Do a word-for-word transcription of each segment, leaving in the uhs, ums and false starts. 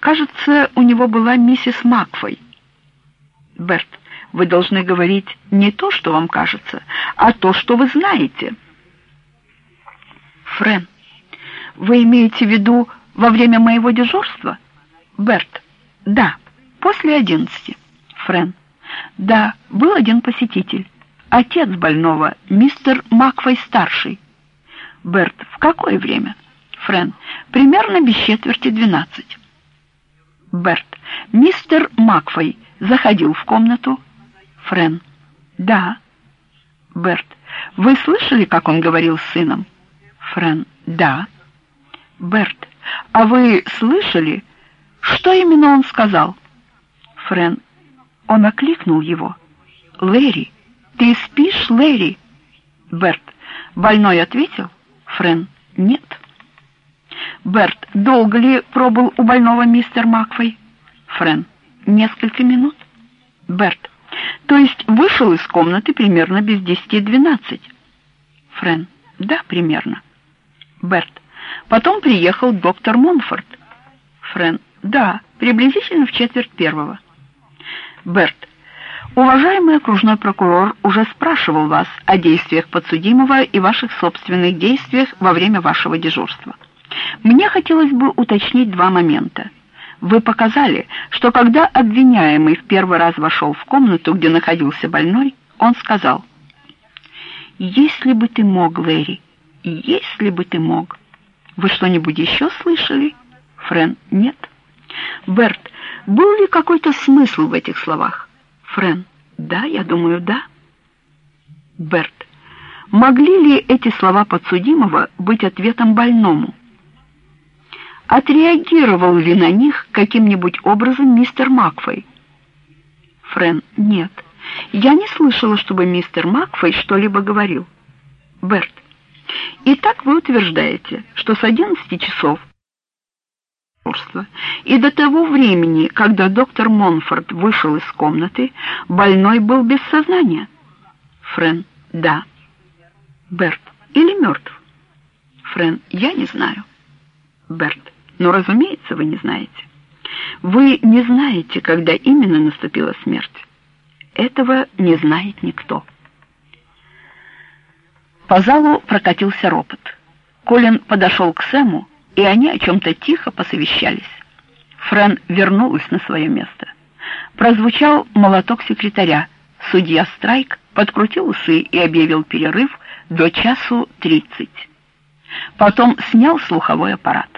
Кажется, у него была миссис Макфой. Берт, вы должны говорить не то, что вам кажется, а то, что вы знаете. Френ, вы имеете в виду во время моего дежурства? Берт, да, после одиннадцати. Френ, да, был один посетитель. Отец больного, мистер Макфой-старший. Берт, в какое время? Френ, примерно без четверти двенадцать. Берт, мистер Макфой заходил в комнату? Френ, да. Берт, вы слышали, как он говорил с сыном? Френ, да. Берт, а вы слышали, что именно он сказал? Френ, он окликнул его. Лэри, ты спишь, Лэри? Берт, больной ответил? Френ, нет. Берт, долго ли пробыл у больного мистер Макфой? Френ, несколько минут. Берт, то есть вышел из комнаты примерно без десяти двенадцать? Френ, да, примерно. Берт, потом приехал доктор Монфорт? Френ, да, приблизительно в четверть первого. Берт, уважаемый окружной прокурор уже спрашивал вас о действиях подсудимого и ваших собственных действиях во время вашего дежурства. Мне хотелось бы уточнить два момента. Вы показали, что когда обвиняемый в первый раз вошел в комнату, где находился больной, он сказал: «Если бы ты мог, Лэри, если бы ты мог». Вы что-нибудь еще слышали? Френ, нет. Берт, был ли какой-то смысл в этих словах? Френ, да, я думаю, да. Берт, могли ли эти слова подсудимого быть ответом больному? Отреагировал ли на них каким-нибудь образом мистер Макфой? Френ, нет. Я не слышала, чтобы мистер Макфой что-либо говорил. Берт, итак вы утверждаете, что с одиннадцати часов и до того времени, когда доктор Монфорт вышел из комнаты, больной был без сознания? Френ, да. Берт, или мертв? Френ, я не знаю. Берт, ну, разумеется, вы не знаете. Вы не знаете, когда именно наступила смерть. Этого не знает никто. По залу прокатился ропот. Колин подошел к Сэму, и они о чем-то тихо посовещались. Френ вернулась на свое место. Прозвучал молоток секретаря. Судья Страйк подкрутил усы и объявил перерыв до часу тридцать. Потом снял слуховой аппарат.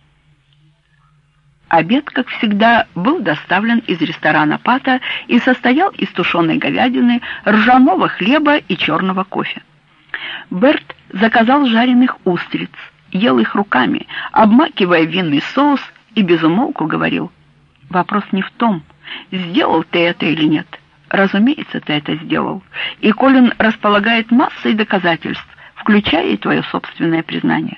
Обед, как всегда, был доставлен из ресторана Пата и состоял из тушеной говядины, ржаного хлеба и черного кофе. Берт заказал жареных устриц, ел их руками, обмакивая в винный соус, и безумолку говорил: «Вопрос не в том, сделал ты это или нет. Разумеется, ты это сделал, и Колин располагает массой доказательств, включая и твое собственное признание».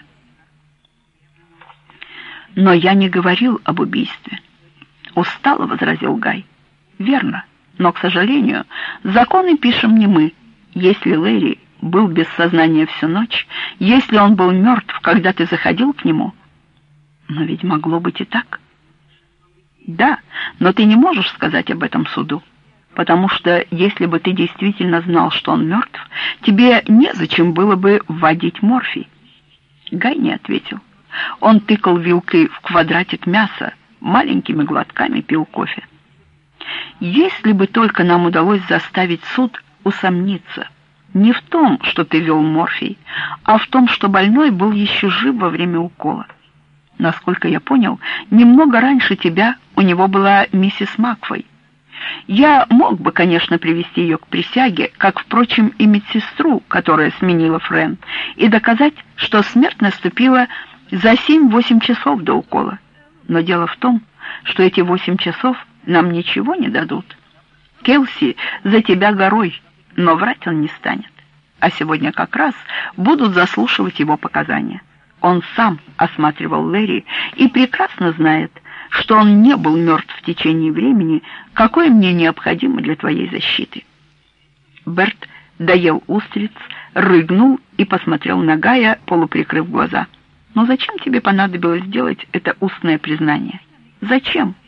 «Но я не говорил об убийстве», — устало возразил Гай. «Верно, но, к сожалению, законы пишем не мы. Если Лэри был без сознания всю ночь, если он был мертв, когда ты заходил к нему...» «Но ведь могло быть и так». «Да, но ты не можешь сказать об этом суду, потому что если бы ты действительно знал, что он мертв, тебе незачем было бы вводить морфий». Гай не ответил. Он тыкал вилкой в квадратик мяса, маленькими глотками пил кофе. «Если бы только нам удалось заставить суд усомниться не в том, что ты вел морфий, а в том, что больной был еще жив во время укола. Насколько я понял, немного раньше тебя у него была миссис Макфой. Я мог бы, конечно, привести ее к присяге, как, впрочем, и медсестру, которая сменила Френ, и доказать, что смерть наступила за семь-восемь часов до укола. Но дело в том, что эти восемь часов нам ничего не дадут. Келси за тебя горой, но врать он не станет. А сегодня как раз будут заслушивать его показания. Он сам осматривал Лэри и прекрасно знает, что он не был мертв в течение времени, какое мне необходимо для твоей защиты». Берт доел устриц, рыгнул и посмотрел на Гая, полуприкрыв глаза. «Но зачем тебе понадобилось сделать это устное признание? Зачем?